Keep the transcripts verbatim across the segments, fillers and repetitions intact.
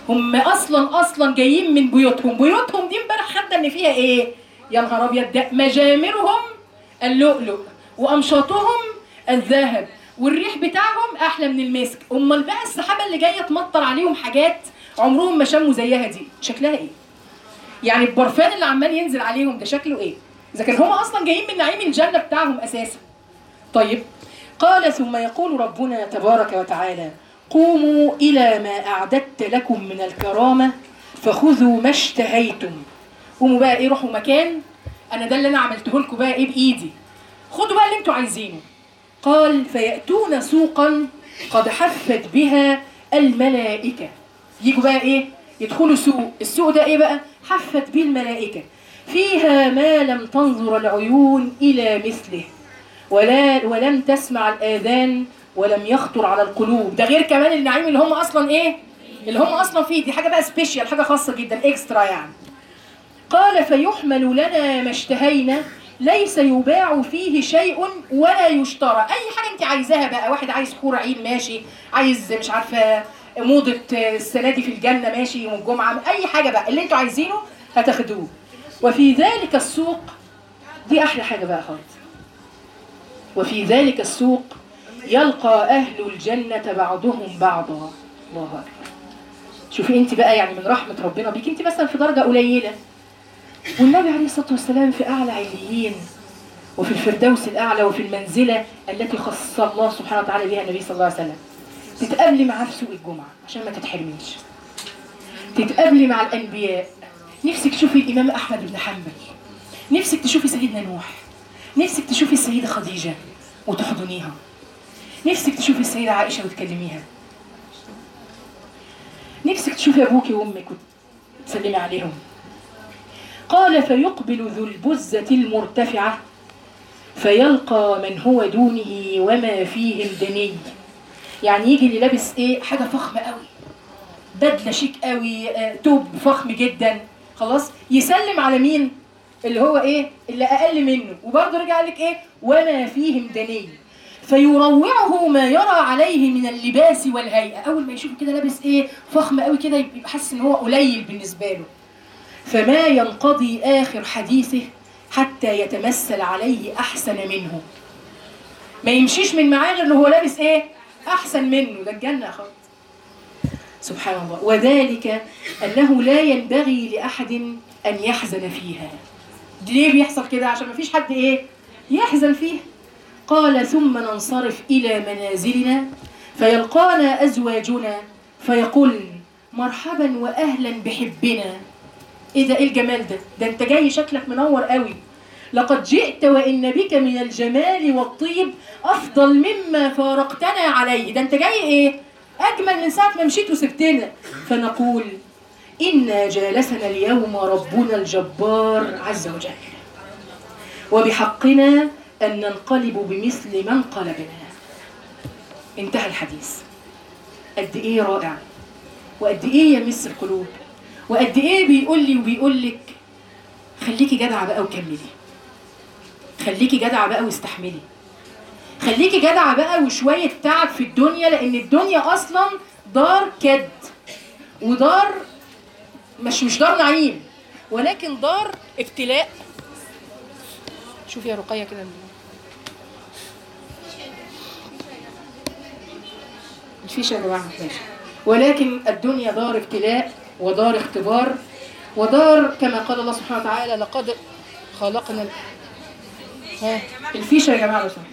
هم اصلا اصلا جايين من بيوتهم، بيوتهم دي امبارح خدنا ان فيها ايه؟ يا نهار ابيض، ده مجامرهم اللؤلؤ وامشاطهم الذهب والريح بتاعهم احلى من المسك. امال بقى السحابه اللي جايه تمطر عليهم حاجات عمرهم ما شموا زيها دي شكلها ايه؟ يعني البرفان اللي عمال ينزل عليهم ده شكله ايه؟ اذا كان هم اصلا جايين من نعيم الجنه بتاعهم اساسا. طيب قال ثم يقول ربنا تبارك وتعالى قوموا إلى ما أعددت لكم من الكرامة فخذوا ما اشتهيتم. قوموا بقى إيه، روحوا مكان أنا ده اللي أنا عملته لكم بقى إيه بإيدي، خدوا بقى اللي أنتوا عايزينه. قال فيأتون سوقا قد حفت بها الملائكة. يجوا بقى إيه، يدخلوا سوق، السوق ده إيه بقى؟ حفت به الملائكة، فيها ما لم تنظر العيون إلى مثله ولا ولم تسمع الآذان ولم يخطر على القلوب. ده غير كمان النعيم اللي هم اصلا ايه، اللي هم اصلا فيه، دي حاجه بقى سبيشال، حاجه خاصه جدا اكسترا يعني. قال فيحمل لنا ما اشتهينا ليس يباع فيه شيء ولا يشترى. اي حاجه انت عايزاها بقى، واحد عايز حور عين ماشي، عايز مش عارفه موضه السنه دي في الجنه ماشي يوم الجمعه، اي حاجه بقى اللي انتوا عايزينه هتاخدوه. وفي ذلك السوق، دي احلى حاجه بقى خالص، وفي ذلك السوق يلقى أهل الجنة بعضهم بعضا. الله أكبر. شوفي أنت بقى يعني من رحمة ربنا بيك، أنت مثلا في درجة قليلة والنبي عليه الصلاة والسلام في أعلى عليين وفي الفردوس الأعلى وفي المنزلة التي خص الله سبحانه وتعالى بها النبي صلى الله عليه وسلم. تتقابلي معاه في سوق الجمعة عشان ما تتحرميش، تتقابلي مع الأنبياء، نفسك تشوفي الإمام أحمد بن حنبل، نفسك تشوفي سيدنا نوح، نفسك تشوفي السيدة خديجة وتحضنيها، نفسك تشوفي السيدة عائشة وتكلميها، نفسك تشوفي أبوك وأمك وتسلمي عليهم. قال فيقبل ذو البزة المرتفعة فيلقى من هو دونه وما فيه الدني. يعني يجي اللي لابس ايه حاجة فخمة قوي، بدلة شيك قوي، آه، توب فخم جدا، خلاص يسلم على مين؟ اللي هو ايه اللي أقل منه، وبرضه رجع قال لك ايه وما فيهم دني. فيروعه ما يرى عليه من اللباس والهيئة. أول ما يشوف كده لابس إيه فخم قوي كده يبقى حاسس إن هو قليل بالنسبة له. فما ينقضي آخر حديثه حتى يتمثل عليه أحسن منه. ما يمشيش من معاه غير اللي هو لابس إيه أحسن منه، ده الجنة يا خالد. سبحان الله. وذلك أنه لا ينبغي لأحد أن يحزن فيها. ليه بيحصل كده؟ عشان ما فيش حد إيه يحزن فيها. قال ثم ننصرف إلى منازلنا فيلقانا أزواجنا فيقول مرحبا وأهلا بحبنا. إيه ده، إيه الجمال ده؟ ده أنت جاي شكلك منور قوي، لقد جئت وإن بك من الجمال والطيب أفضل مما فارقتنا عليه. ده أنت جاي إيه أجمل من ساعة ما مشيت وسبتنا. فنقول إنا جالسنا اليوم ربنا الجبار عز وجل وبحقنا أن ننقلب بمثل من قلبنا. انتهى الحديث. قد إيه رائع، وقد إيه يمس القلوب، وقد إيه بيقول لي وبيقول لك خليكي جدعة بقى وكملي، خليكي جدعة بقى واستحملي، خليكي جدعة بقى وشوية تعب في الدنيا، لأن الدنيا أصلا دار كد، ودار مش مش دار نعيم، ولكن دار ابتلاء. شوفي يا رقية كده الفيشة يا جماعة ماشي. ولكن الدنيا دار ابتلاء ودار اختبار ودار كما قال الله سبحانه وتعالى لقد خلقنا. ها الفيشة يا جماعة بس.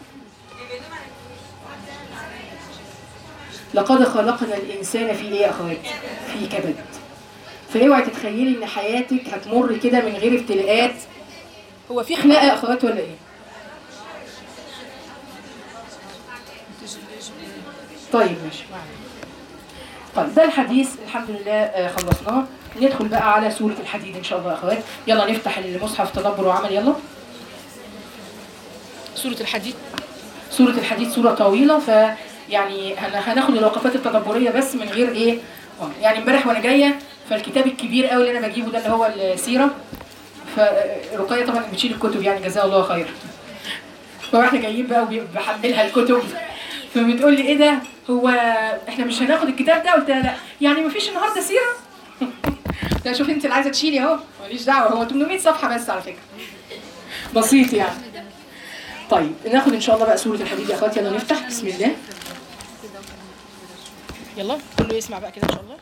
لقد خلقنا الإنسان في إيه يا أخوات؟ في كبد. فاوعي تتخيلي إن حياتك هتمر كده من غير ابتلاءات. هو في خناقة يا أخوات ولا إيه؟ طيب ماشي. طيب ده الحديث الحمد لله خلصناه. ندخل بقى على سورة الحديد إن شاء الله يا أخوات. يلا نفتح المصحف تدبر وعمل. يلا سورة الحديد. سورة الحديد سورة طويلة، فيعني هناخد الوقفات التدبرية بس من غير إيه. يعني امبارح وأنا جاية فالكتاب الكبير قوي اللي أنا بجيبه ده اللي هو السيرة، فرقية طبعا بتشيل الكتب يعني جزاها الله خير. فاحنا جايين بقى وبحملها الكتب، فبتقول لي ايه ده هو احنا مش هناخد الكتاب ده؟ قلت لها لا. يعني مفيش النهارده سيره؟ قلت لها شوفي انت اللي عايزه تشيلي اهو، ماليش دعوه، هو ثمانمائة صفحه بس على فكره، بسيط يعني. طيب ناخد ان شاء الله بقى سوره الحديد يا اخواتي. يلا نفتح بسم الله. يلا كله يسمع بقى كده ان شاء الله.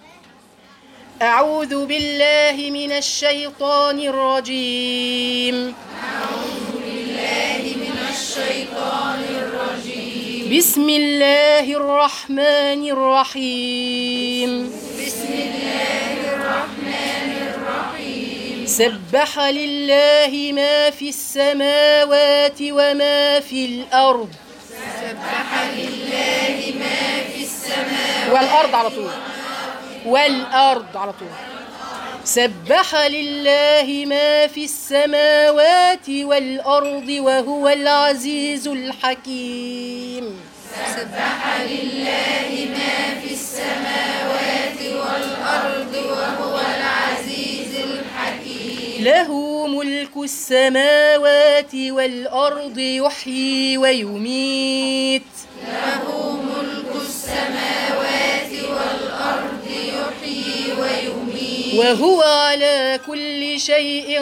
أعوذ بالله من الشيطان الرجيم. أعوذ بالله من الشيطان الرجيم. بسم الله الرحمن الرحيم. بسم الله الرحمن الرحيم. سبح لله ما في السماوات وما في الأرض. سبح لله ما في السماوات والأرض على طول، والأرض على طول. سبح لله ما في السماوات والأرض وهو العزيز الحكيم. سبح لله ما في السماوات والأرض وهو العزيز الحكيم. له ملك السماوات والأرض يحيي ويميت. له ملك السماوات والأرض يحيي ويميت. وهو على كل شيء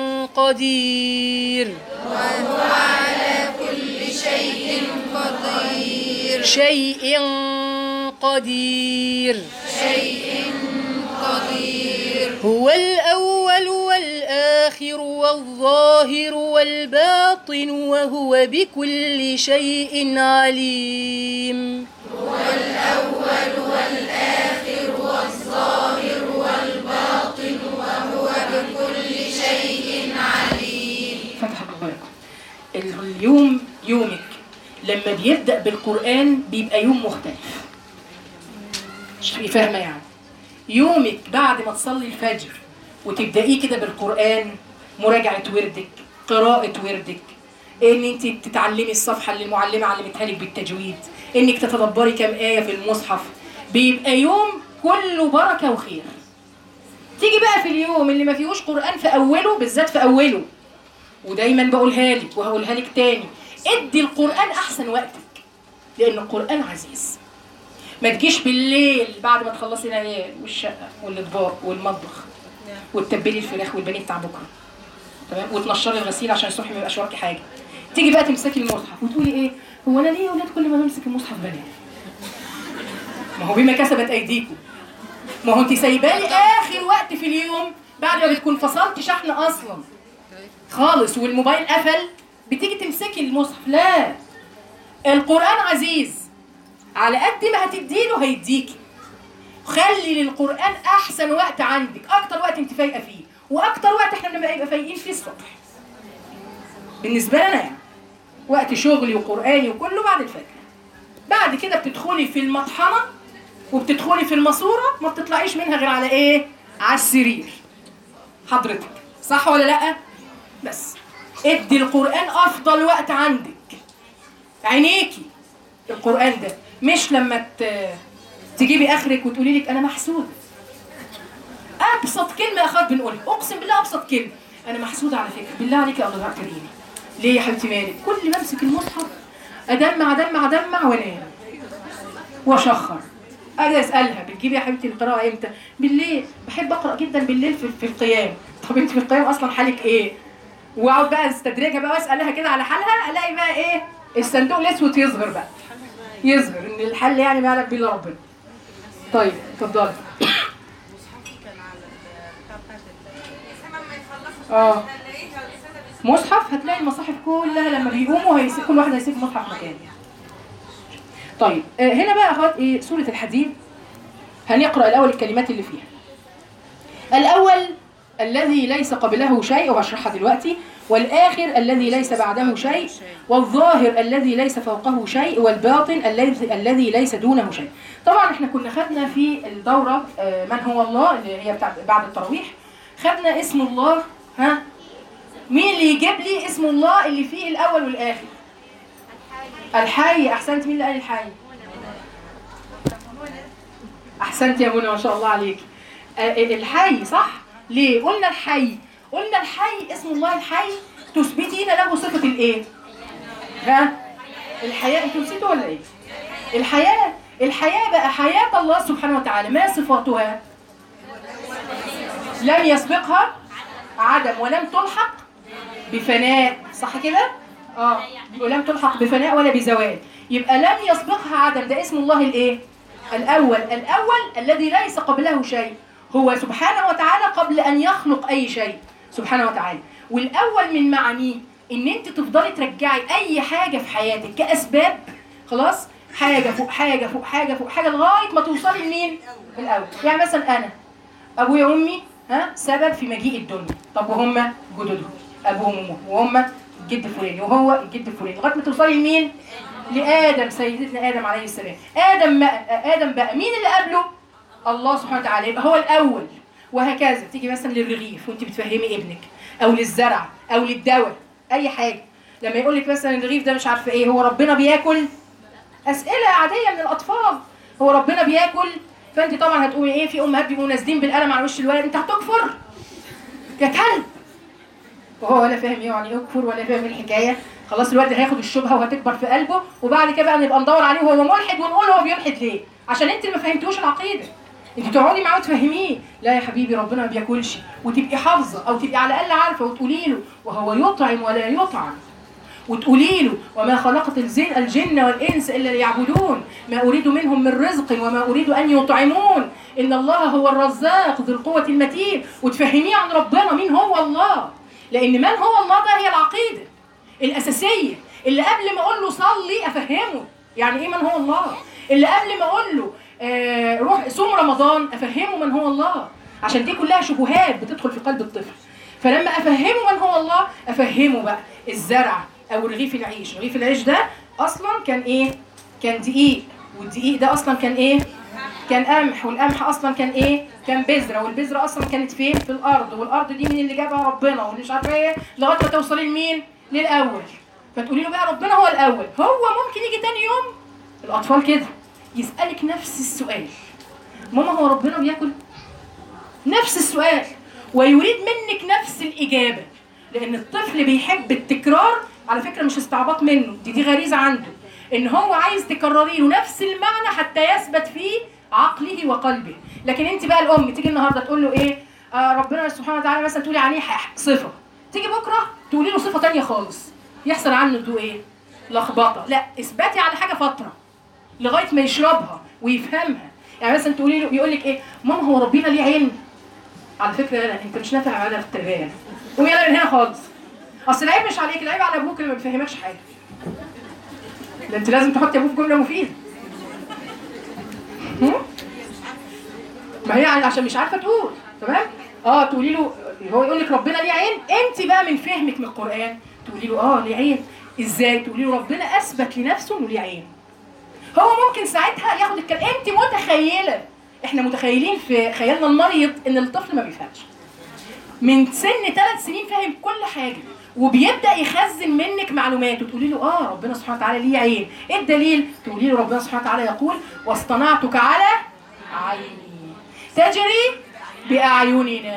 قدير. وهو على كل شيء قدير. شيء قدير. شيء قدير. هو الأول والآخر والظاهر والباطن وهو بكل شيء عليم. هو الأول والآخر والظاهر والباطن وهو بكل شيء عليم. فتح الله لكم. اليوم يومك لما بيبدأ بالقرآن بيبقى يوم مختلف. مش فاهمة يعني؟ يومك بعد ما تصلي الفجر وتبدأيه كده بالقرآن، مراجعة وردك، قراءة وردك، ان انت تتعلمي الصفحة اللي المعلمة علمتها لك بالتجويد، انك تتدبري كام آية في المصحف، بيبقى يوم كله بركة وخير. تيجي بقى في اليوم اللي ما فيهوش قرآن في أوله، بالذات في أوله، ودايما بقولها لك وهقولها لك تاني، ادي القرآن أحسن وقتك، لأن القرآن عزيز. ما تجيش بالليل بعد ما تخلصي العيال والشقة والأطباق والمطبخ وتتبلي الفراخ والبانيه بتاع بكرة، تمام، وتنشري الغسيل عشان الصبح ما يبقاش وراكي حاجة، تيجي بقى تمسكي المصحف وتقولي ايه؟ هو أنا ليه يا ولاد كل ما بمسك المصحف بنام؟ ما هو بما كسبت أيديكم. ما هو أنت سايبالي آخر وقت في اليوم بعد ما بتكون فصلت شحن أصلا خالص والموبايل قفل، بتيجي تمسكي المصحف. لا، القرآن عزيز، على قد ما هتديله هيديكي. خلي للقرآن أحسن وقت عندك، أكتر وقت أنت فايقة فيه، وأكتر وقت إحنا بنبقى يبقى فايقين فيه الصبح. بالنسبة لنا يعني وقت شغلي وقرآني وكله بعد الفجر. بعد كده بتدخلي في المطحنة وبتدخلي في الماسورة، ما بتطلعيش منها غير على إيه؟ على السرير حضرتك، صح ولا لأ؟ بس ادي القرآن أفضل وقت عندك. عينيكي القرآن ده، مش لما تجيبي آخرك وتقولي لك أنا محسودة. أبسط كلمة يا أخوات بنقولها، أقسم بالله أبسط كلمة، أنا محسودة على فكرة، بالله عليك يا الله كريمة. ليه يا حبيبتي مالك؟ كل ما أمسك المصحف أدمع أدمع أدمع وأنام وأشخر. أجي أسألها بتجيبي يا حبيبتي القراءة إمتى؟ بالليل. بحب أقرأ جدا بالليل في, في القيام. طب أنت في القيام أصلا حالك إيه؟ وأقعد بقى أستدرجها بقى وأسألها كده على حالها، ألاقي بقى إيه؟ الصندوق الأسود يظهر بقى، يظهر إن الحل يعني ما يعلم بيه إلا ربنا. طيب اتفضلي. اه مصحف، هتلاقي المصاحف كلها لما بيقوموا هيسيب كل واحد هيسيب مصحف مكانه. طيب آه هنا بقى اخوات ايه سورة الحديد. هنقرأ الأول الكلمات اللي فيها. الأول الذي ليس قبله شيء وهشرحها دلوقتي، والآخر الذي ليس بعده شيء، والظاهر الذي ليس فوقه شيء، والباطن الذي الذي ليس دونه شيء. طبعا احنا كنا خدنا في الدورة آه من هو الله اللي هي بتاع بعد التراويح، خدنا اسم الله. ها مين اللي يجيب لي اسم الله اللي فيه الأول والآخر؟ الحي. أحسنت. مين اللي قال الحي؟ أحسنت يا منى، ما شاء الله عليك. الحي صح. ليه قلنا الحي؟ قلنا الحي اسم الله الحي تثبتين له صفة الايه؟ ها الحياة. انتوا نسيتوا ولا ايه؟ الحياة. الحياة بقى حياة الله سبحانه وتعالى ما صفاتها؟ لم يسبقها عدم ولم تلحق بفناء، صح كده؟ اه ولم تلحق بفناء ولا بزوال. يبقى لم يسبقها عدم، ده اسم الله الايه؟ الاول. الاول الذي ليس قبله شيء، هو سبحانه وتعالى قبل ان يخلق اي شيء سبحانه وتعالى. والاول من معانيه ان انت تفضلي ترجعي اي حاجه في حياتك كاسباب، خلاص، حاجه فوق حاجه فوق حاجه فوق حاجه لغايه ما توصلي لمين؟ الاول. يعني مثلا انا ابويا وامي ها سبب في مجيء الدنيا، طب وهم جدودهم ابوهم وامهم، وهم الجد الفلاني وهو الجد الفلاني، لغايه ما توصلي لمين؟ لادم، سيدنا ادم عليه السلام. ادم بقى ادم بقى مين اللي قبله؟ الله سبحانه وتعالى، يبقى هو الاول. وهكذا تيجي مثلا للرغيف وانت بتفهمي ابنك، او للزرع او للدواء، اي حاجه. لما يقول لك مثلا الرغيف ده مش عارفه ايه، هو ربنا بياكل؟ اسئله عاديه من الاطفال، هو ربنا بياكل؟ فانت طبعا هتقولي ايه؟ في امهات بيبقوا نازلين بالقلم على وش الولد، انت هتكفر يا كلب، وهو ولا فاهم ايه يعني يكفر ولا فاهم الحكايه. خلاص الولد هياخد الشبهه وهتكبر في قلبه، وبعد كده بقى نبقى ندور عليه وهو ملحد ونقول هو بيلحد ليه؟ عشان انت اللي ما فهمتوش العقيده. انت تقعدي معاه وتفهميه، لا يا حبيبي ربنا ما بياكلش، وتبقي حافظه او تبقي على الاقل عارفه، وتقولي له وهو يطعم ولا يطعم، وتقولي له وما خلقت الجن الجن والانس الا ليعبدون ما اريد منهم من رزق وما اريد ان يطعمون ان الله هو الرزاق ذو القوه المتين، وتفهميه عن ربنا مين هو الله. لان من هو الله ده هي العقيده الاساسيه، اللي قبل ما اقول له صلي افهمه يعني ايه من هو الله، اللي قبل ما اقول له آه روح صوم رمضان افهمه من هو الله، عشان دي كلها شبهات بتدخل في قلب الطفل. فلما افهمه من هو الله افهمه بقى الزرع او رغيف العيش. رغيف العيش ده اصلا كان ايه؟ كان دقيق، والدقيق ده اصلا كان ايه؟ كان قمح، والقمح اصلا كان ايه؟ كان بذره، والبذره اصلا كانت فين؟ في الارض، والارض دي مين اللي جابها؟ ربنا، واللي مش عارفه ايه، لغايه ما توصلي لمين؟ للاول. فتقولي له بقى ربنا هو الاول. هو ممكن يجي تاني يوم الاطفال كده يسالك نفس السؤال، ماما هو ربنا بياكل؟ نفس السؤال، ويريد منك نفس الاجابه، لان الطفل بيحب التكرار. على فكره مش استعباط منه، دي دي غريزه عنده، ان هو عايز تكرري له نفس المعنى حتى يثبت في عقله وقلبه. لكن انت بقى الام تيجي النهارده تقول له ايه؟ آه ربنا سبحانه وتعالى مثلا تقولي عليه صفه، تيجي بكره تقولي له صفه ثانيه خالص، يحصل عنه ده ايه؟ لخبطه. لا، اثبتي على حاجه فتره لغايه ما يشربها ويفهمها. يعني مثلا تقولي له، يقول لك ايه؟ ماما هو ربنا ليه عين؟ على فكره لا، انت مش نافع على في التربيه، قومي يلا من هنا خالص. اصل العيب مش عليك، العيب على ابوك اللي ما بيفهمكش حاجه. ده انت لازم تحطي ابوك في جمله مفيده. ما هي عشان مش عارفه تقول، تمام؟ اه تقولي له، هو يقول لك ربنا ليه عين، انت بقى من فهمك من القران تقولي له اه ليه عين. ازاي؟ تقولي له ربنا اثبت لنفسه انه ليه عين. هو ممكن ساعتها ياخد الكلام. انت متخيله، احنا متخيلين في خيالنا المريض ان الطفل ما بيفهمش. من سن ثلاث سنين فاهم كل حاجه، وبيبدا يخزن منك معلومات، وتقولي له اه ربنا سبحانه وتعالى ليه عين. ايه الدليل؟ تقولي له ربنا سبحانه وتعالى يقول واصطنعتك على عيني تجري باعيننا.